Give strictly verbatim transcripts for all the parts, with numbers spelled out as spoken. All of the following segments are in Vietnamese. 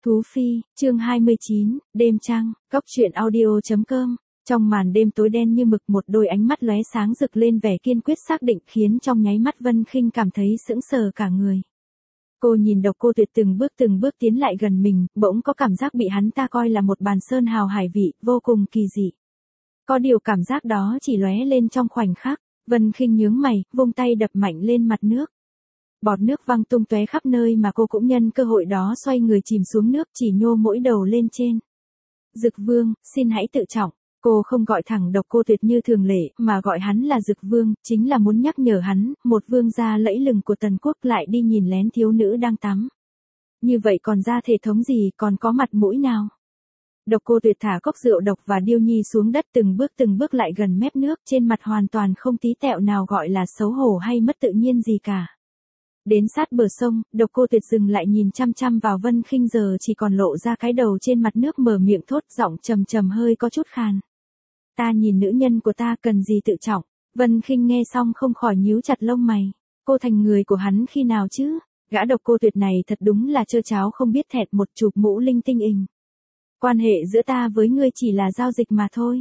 Thú Phi, chương hai mươi chín, đêm trăng, cóc truyện audio chấm com. Trong màn đêm tối đen như mực, một đôi ánh mắt lóe sáng rực lên vẻ kiên quyết xác định, khiến trong nháy mắt Vân Khinh cảm thấy sững sờ cả người. Cô nhìn Độc Cô Tuyệt từng bước từng bước tiến lại gần mình, bỗng có cảm giác bị hắn ta coi là một bàn sơn hào hải vị, vô cùng kỳ dị. Có điều cảm giác đó chỉ lóe lên trong khoảnh khắc, Vân Khinh nhướng mày, vung tay đập mạnh lên mặt nước. Bọt nước văng tung tóe khắp nơi mà cô cũng nhân cơ hội đó xoay người chìm xuống nước, chỉ nhô mỗi đầu lên trên. Dực Vương, xin hãy tự trọng. Cô không gọi thẳng Độc Cô Tuyệt như thường lệ, mà gọi hắn là Dực Vương, chính là muốn nhắc nhở hắn, một vương gia lẫy lừng của Tần Quốc lại đi nhìn lén thiếu nữ đang tắm. Như vậy còn ra thể thống gì, còn có mặt mũi nào? Độc Cô Tuyệt thả cốc rượu độc và Điêu Nhi xuống đất, từng bước từng bước lại gần mép nước, trên mặt hoàn toàn không tí tẹo nào gọi là xấu hổ hay mất tự nhiên gì cả. Đến sát bờ sông, Độc Cô Tuyệt dừng lại nhìn chăm chăm vào Vân Khinh, giờ chỉ còn lộ ra cái đầu trên mặt nước, mở miệng thốt, giọng trầm trầm hơi có chút khàn. Ta nhìn nữ nhân của ta cần gì tự trọng? Vân Khinh nghe xong không khỏi nhíu chặt lông mày. Cô thành người của hắn khi nào chứ? Gã Độc Cô Tuyệt này thật đúng là trơ cháo không biết thẹt, một chụp mũ linh tinh ình. Quan hệ giữa ta với ngươi chỉ là giao dịch mà thôi.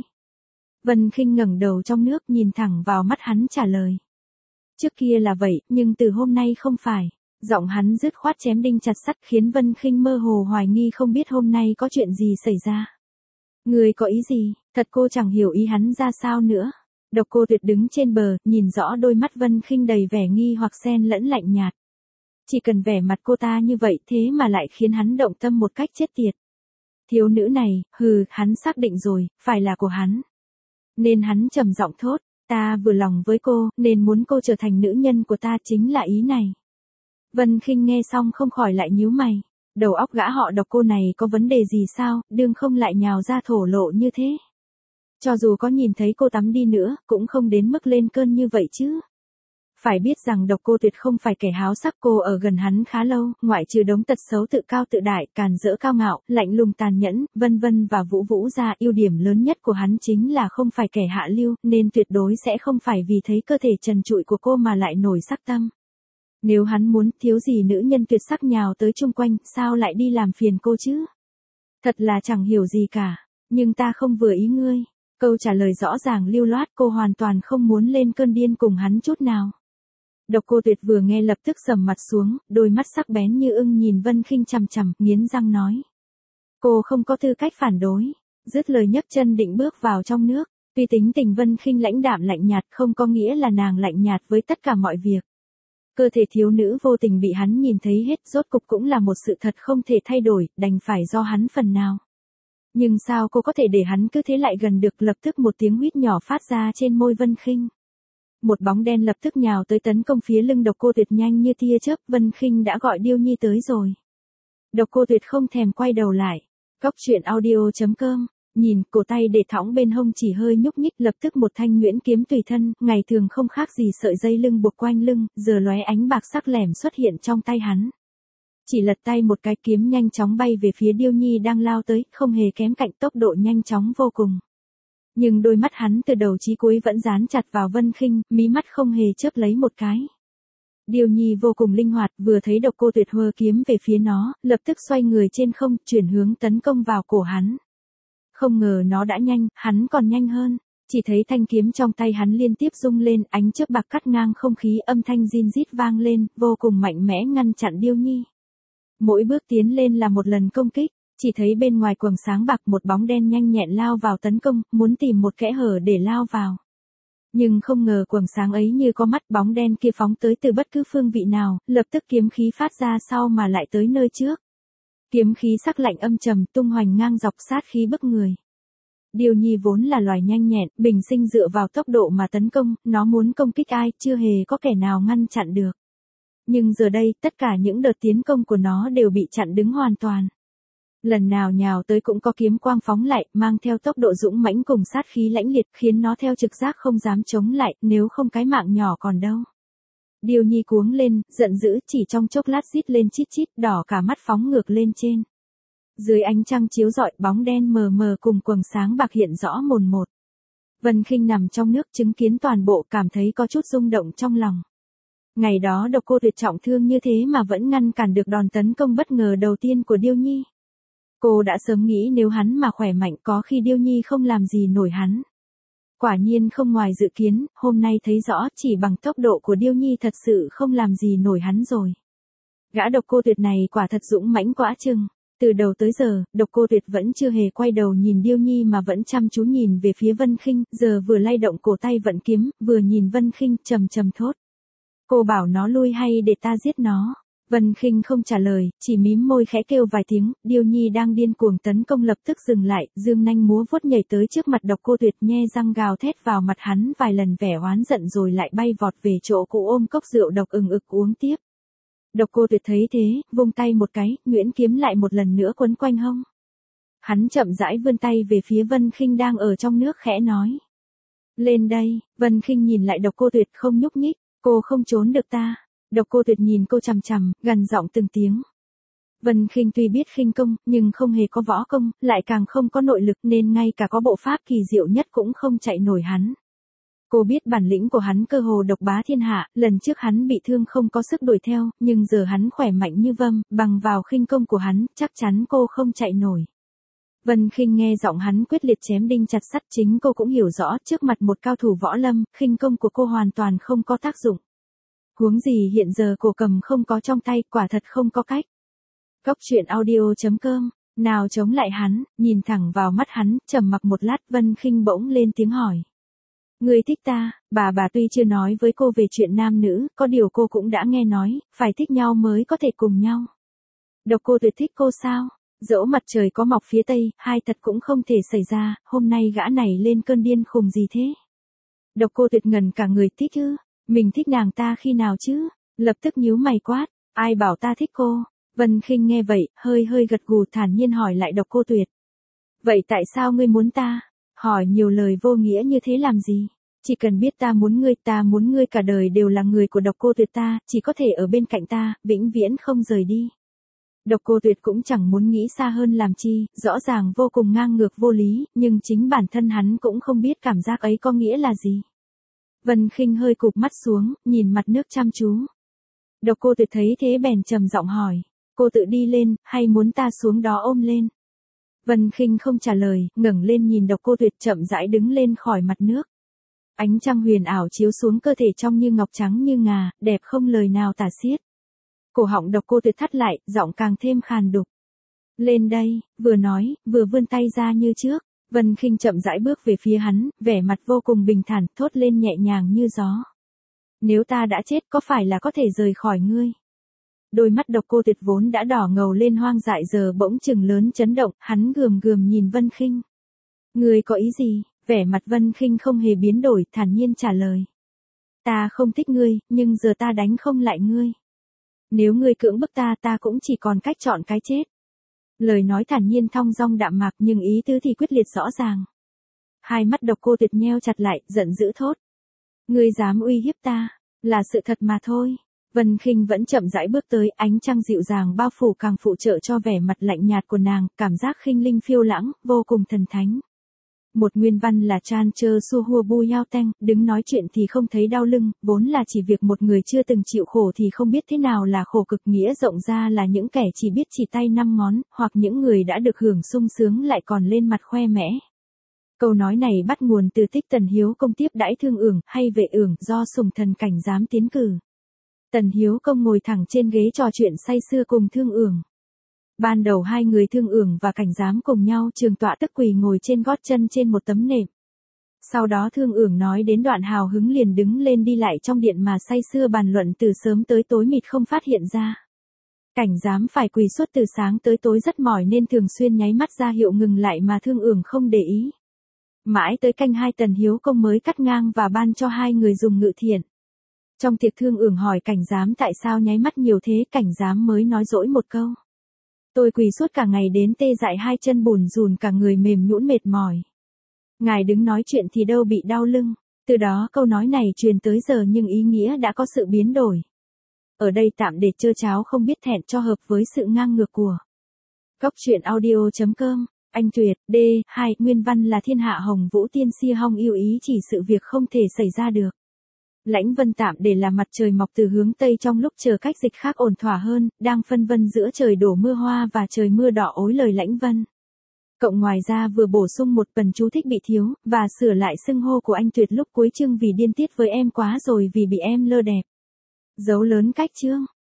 Vân Khinh ngẩng đầu trong nước, nhìn thẳng vào mắt hắn trả lời. Trước kia là vậy, nhưng từ hôm nay không phải. Giọng hắn dứt khoát chém đinh chặt sắt, khiến Vân Khinh mơ hồ hoài nghi không biết hôm nay có chuyện gì xảy ra. Người có ý gì? Thật cô chẳng hiểu ý hắn ra sao nữa. Độc Cô Tuyệt đứng trên bờ, nhìn rõ đôi mắt Vân Khinh đầy vẻ nghi hoặc xen lẫn lạnh nhạt. Chỉ cần vẻ mặt cô ta như vậy thế mà lại khiến hắn động tâm một cách chết tiệt. Thiếu nữ này, hừ, hắn xác định rồi, phải là của hắn. Nên hắn trầm giọng thốt. Ta vừa lòng với cô, nên muốn cô trở thành nữ nhân của ta, chính là ý này. Vân Khinh nghe xong không khỏi lại nhíu mày. Đầu óc gã họ Độc cô này có vấn đề gì sao, đương không lại nhào ra thổ lộ như thế. Cho dù có nhìn thấy cô tắm đi nữa, cũng không đến mức lên cơn như vậy chứ. Phải biết rằng Độc Cô Tuyệt không phải kẻ háo sắc, cô ở gần hắn khá lâu, ngoại trừ đống tật xấu tự cao tự đại, càn rỡ cao ngạo, lạnh lùng tàn nhẫn, vân vân và vũ vũ ra, ưu điểm lớn nhất của hắn chính là không phải kẻ hạ lưu, nên tuyệt đối sẽ không phải vì thấy cơ thể trần trụi của cô mà lại nổi sắc tâm. Nếu hắn muốn, thiếu gì nữ nhân tuyệt sắc nhào tới chung quanh, sao lại đi làm phiền cô chứ? Thật là chẳng hiểu gì cả, nhưng ta không vừa ý ngươi. Câu trả lời rõ ràng lưu loát, cô hoàn toàn không muốn lên cơn điên cùng hắn chút nào. Độc Cô Tuyệt vừa nghe lập tức sầm mặt xuống, đôi mắt sắc bén như ưng nhìn Vân Khinh chằm chằm, nghiến răng nói. Cô không có tư cách phản đối. Dứt lời nhấc chân định bước vào trong nước. Tuy tính tình Vân Khinh lãnh đạm lạnh nhạt, không có nghĩa là nàng lạnh nhạt với tất cả mọi việc. Cơ thể thiếu nữ vô tình bị hắn nhìn thấy hết, rốt cục cũng là một sự thật không thể thay đổi, đành phải do hắn phần nào. Nhưng sao cô có thể để hắn cứ thế lại gần được? Lập tức một tiếng huýt nhỏ phát ra trên môi Vân Khinh. Một bóng đen lập tức nhào tới tấn công phía lưng Độc Cô Tuyệt nhanh như tia chớp. Vân Khinh đã gọi Điêu Nhi tới rồi. Độc Cô Tuyệt không thèm quay đầu lại. Cóc truyện audio chấm com. Nhìn, cổ tay để thõng bên hông chỉ hơi nhúc nhích, lập tức một thanh nhuyễn kiếm tùy thân, ngày thường không khác gì sợi dây lưng buộc quanh lưng, giờ lóe ánh bạc sắc lẻm xuất hiện trong tay hắn. Chỉ lật tay một cái, kiếm nhanh chóng bay về phía Điêu Nhi đang lao tới, không hề kém cạnh, tốc độ nhanh chóng vô cùng. Nhưng đôi mắt hắn từ đầu chí cuối vẫn dán chặt vào Vân Khinh, mí mắt không hề chớp lấy một cái. Điêu Nhi vô cùng linh hoạt, vừa thấy Độc Cô Tuyệt hơ kiếm về phía nó, lập tức xoay người trên không, chuyển hướng tấn công vào cổ hắn. Không ngờ nó đã nhanh, hắn còn nhanh hơn. Chỉ thấy thanh kiếm trong tay hắn liên tiếp rung lên, ánh chớp bạc cắt ngang không khí, âm thanh rin rít vang lên, vô cùng mạnh mẽ ngăn chặn Điêu Nhi. Mỗi bước tiến lên là một lần công kích. Chỉ thấy bên ngoài quầng sáng bạc một bóng đen nhanh nhẹn lao vào tấn công, muốn tìm một kẽ hở để lao vào. Nhưng không ngờ quầng sáng ấy như có mắt, bóng đen kia phóng tới từ bất cứ phương vị nào, lập tức kiếm khí phát ra sau mà lại tới nơi trước. Kiếm khí sắc lạnh âm trầm tung hoành ngang dọc, sát khí bức người. Điêu Nhi vốn là loài nhanh nhẹn, bình sinh dựa vào tốc độ mà tấn công, nó muốn công kích ai, chưa hề có kẻ nào ngăn chặn được. Nhưng giờ đây, tất cả những đợt tiến công của nó đều bị chặn đứng hoàn toàn. Lần nào nhào tới cũng có kiếm quang phóng lại, mang theo tốc độ dũng mãnh cùng sát khí lãnh liệt, khiến nó theo trực giác không dám chống lại, nếu không cái mạng nhỏ còn đâu. Điêu Nhi cuống lên, giận dữ, chỉ trong chốc lát rít lên chít chít, đỏ cả mắt phóng ngược lên trên. Dưới ánh trăng chiếu rọi, bóng đen mờ mờ cùng quầng sáng bạc hiện rõ mồn một. Vân Khinh nằm trong nước chứng kiến toàn bộ, cảm thấy có chút rung động trong lòng. Ngày đó Độc Cô Tuyệt trọng thương như thế mà vẫn ngăn cản được đòn tấn công bất ngờ đầu tiên của Điêu Nhi. Cô đã sớm nghĩ nếu hắn mà khỏe mạnh có khi Điêu Nhi không làm gì nổi hắn. Quả nhiên không ngoài dự kiến, hôm nay thấy rõ chỉ bằng tốc độ của Điêu Nhi thật sự không làm gì nổi hắn rồi. Gã Độc Cô Tuyệt này quả thật dũng mãnh quá chừng. Từ đầu tới giờ, Độc Cô Tuyệt vẫn chưa hề quay đầu nhìn Điêu Nhi mà vẫn chăm chú nhìn về phía Vân Khinh, giờ vừa lay động cổ tay vận kiếm, vừa nhìn Vân Khinh trầm trầm thốt. Cô bảo nó lui hay để ta giết nó? Vân Khinh không trả lời, chỉ mím môi khẽ kêu vài tiếng, Điêu Nhi đang điên cuồng tấn công lập tức dừng lại, dương nanh múa vuốt nhảy tới trước mặt Độc Cô Tuyệt nhe răng gào thét vào mặt hắn vài lần vẻ oán giận rồi lại bay vọt về chỗ cũ ôm cốc rượu độc ừng ực uống tiếp. Độc Cô Tuyệt thấy thế, vung tay một cái, nhuyễn kiếm lại một lần nữa quấn quanh hông. Hắn chậm rãi vươn tay về phía Vân Khinh đang ở trong nước khẽ nói. Lên đây, Vân Khinh nhìn lại Độc Cô Tuyệt không nhúc nhích, cô không trốn được ta. Độc Cô Tuyệt nhìn cô chằm chằm, gần giọng từng tiếng. Vân Khinh tuy biết khinh công, nhưng không hề có võ công, lại càng không có nội lực nên ngay cả có bộ pháp kỳ diệu nhất cũng không chạy nổi hắn. Cô biết bản lĩnh của hắn cơ hồ độc bá thiên hạ, lần trước hắn bị thương không có sức đuổi theo, nhưng giờ hắn khỏe mạnh như vâm, bằng vào khinh công của hắn, chắc chắn cô không chạy nổi. Vân Khinh nghe giọng hắn quyết liệt chém đinh chặt sắt, chính cô cũng hiểu rõ trước mặt một cao thủ võ lâm, khinh công của cô hoàn toàn không có tác dụng. Huống gì hiện giờ cổ cầm không có trong tay, quả thật không có cách. Cốc truyện audio chấm com, nào chống lại hắn, nhìn thẳng vào mắt hắn, trầm mặc một lát Vân Khinh bỗng lên tiếng hỏi. Người thích ta? Bà bà tuy chưa nói với cô về chuyện nam nữ, có điều cô cũng đã nghe nói, phải thích nhau mới có thể cùng nhau. Độc Cô Tuyệt thích cô sao? Dẫu mặt trời có mọc phía tây, hai thật cũng không thể xảy ra, hôm nay gã này lên cơn điên khùng gì thế? Độc Cô Tuyệt ngần cả người, thích chứ? Mình thích nàng ta khi nào chứ? Lập tức nhíu mày quát, ai bảo ta thích cô? Vân Khinh nghe vậy, hơi hơi gật gù thản nhiên hỏi lại Độc Cô Tuyệt. Vậy tại sao ngươi muốn ta? Hỏi nhiều lời vô nghĩa như thế làm gì? Chỉ cần biết ta muốn ngươi, ta muốn ngươi cả đời đều là người của Độc Cô Tuyệt ta, chỉ có thể ở bên cạnh ta, vĩnh viễn không rời đi. Độc Cô Tuyệt cũng chẳng muốn nghĩ xa hơn làm chi, rõ ràng vô cùng ngang ngược vô lý, nhưng chính bản thân hắn cũng không biết cảm giác ấy có nghĩa là gì. Vân Khinh hơi cụp mắt xuống, nhìn mặt nước chăm chú. Độc Cô Tuyệt thấy thế bèn trầm giọng hỏi, cô tự đi lên, hay muốn ta xuống đó ôm lên? Vân Khinh không trả lời, ngẩng lên nhìn Độc Cô Tuyệt chậm rãi đứng lên khỏi mặt nước. Ánh trăng huyền ảo chiếu xuống cơ thể trong như ngọc trắng như ngà, đẹp không lời nào tả xiết. Cổ họng Độc Cô Tuyệt thắt lại, giọng càng thêm khàn đục. Lên đây, vừa nói, vừa vươn tay ra như trước. Vân Khinh chậm rãi bước về phía hắn, vẻ mặt vô cùng bình thản, thốt lên nhẹ nhàng như gió. Nếu ta đã chết có phải là có thể rời khỏi ngươi? Đôi mắt Độc Cô Tuyệt vốn đã đỏ ngầu lên hoang dại giờ bỗng chừng lớn chấn động, hắn gườm gườm nhìn Vân Khinh. Ngươi có ý gì? Vẻ mặt Vân Khinh không hề biến đổi, thản nhiên trả lời. Ta không thích ngươi, nhưng giờ ta đánh không lại ngươi. Nếu ngươi cưỡng bức ta ta cũng chỉ còn cách chọn cái chết. Lời nói thản nhiên thong dong đạm mạc nhưng ý tứ thì quyết liệt rõ ràng. Hai mắt Độc Cô Tuyệt nheo chặt lại, giận dữ thốt. Ngươi dám uy hiếp ta, là sự thật mà thôi. Vân Khinh vẫn chậm rãi bước tới, ánh trăng dịu dàng bao phủ càng phụ trợ cho vẻ mặt lạnh nhạt của nàng, cảm giác khinh linh phiêu lãng, vô cùng thần thánh. Một nguyên văn là Chan Chơ Su Hua Bu Yao Teng, đứng nói chuyện thì không thấy đau lưng, vốn là chỉ việc một người chưa từng chịu khổ thì không biết thế nào là khổ cực, nghĩa rộng ra là những kẻ chỉ biết chỉ tay năm ngón, hoặc những người đã được hưởng sung sướng lại còn lên mặt khoe mẽ. Câu nói này bắt nguồn từ tích Tần Hiếu Công tiếp đãi Thương Ưởng hay Vệ Ưởng do Sùng Thần Cảnh giám tiến cử. Tần Hiếu Công ngồi thẳng trên ghế trò chuyện say sưa cùng Thương Ưởng. Ban đầu hai người Thương Ưởng và Cảnh giám cùng nhau trường tọa tức quỳ ngồi trên gót chân trên một tấm nệm. Sau đó Thương Ưởng nói đến đoạn hào hứng liền đứng lên đi lại trong điện mà say sưa bàn luận từ sớm tới tối mịt không phát hiện ra. Cảnh giám phải quỳ suốt từ sáng tới tối rất mỏi nên thường xuyên nháy mắt ra hiệu ngừng lại mà Thương Ưởng không để ý. Mãi tới canh hai Tần Hiếu Công mới cắt ngang và ban cho hai người dùng ngự thiện. Trong tiệc Thương Ưởng hỏi Cảnh giám tại sao nháy mắt nhiều thế, Cảnh giám mới nói dỗi một câu. Tôi quỳ suốt cả ngày đến tê dại hai chân bùn rùn cả người mềm nhũn mệt mỏi. Ngài đứng nói chuyện thì đâu bị đau lưng. Từ đó câu nói này truyền tới giờ nhưng ý nghĩa đã có sự biến đổi. Ở đây tạm để chơ cháo không biết thẹn cho hợp với sự ngang ngược của. Cốc truyện audio chấm com, anh Tuyệt, D, hai, nguyên văn là Thiên Hạ Hồng Vũ Tiên Si Hong yêu ý chỉ sự việc không thể xảy ra được. Lãnh Vân tạm để là mặt trời mọc từ hướng Tây trong lúc chờ cách dịch khác ổn thỏa hơn, đang phân vân giữa trời đổ mưa hoa và trời mưa đỏ ối lời Lãnh Vân. Cộng ngoài ra vừa bổ sung một phần chú thích bị thiếu, và sửa lại xưng hô của anh Tuyệt lúc cuối chương vì điên tiết với em quá rồi vì bị em lơ đẹp. Dấu lớn cách chương.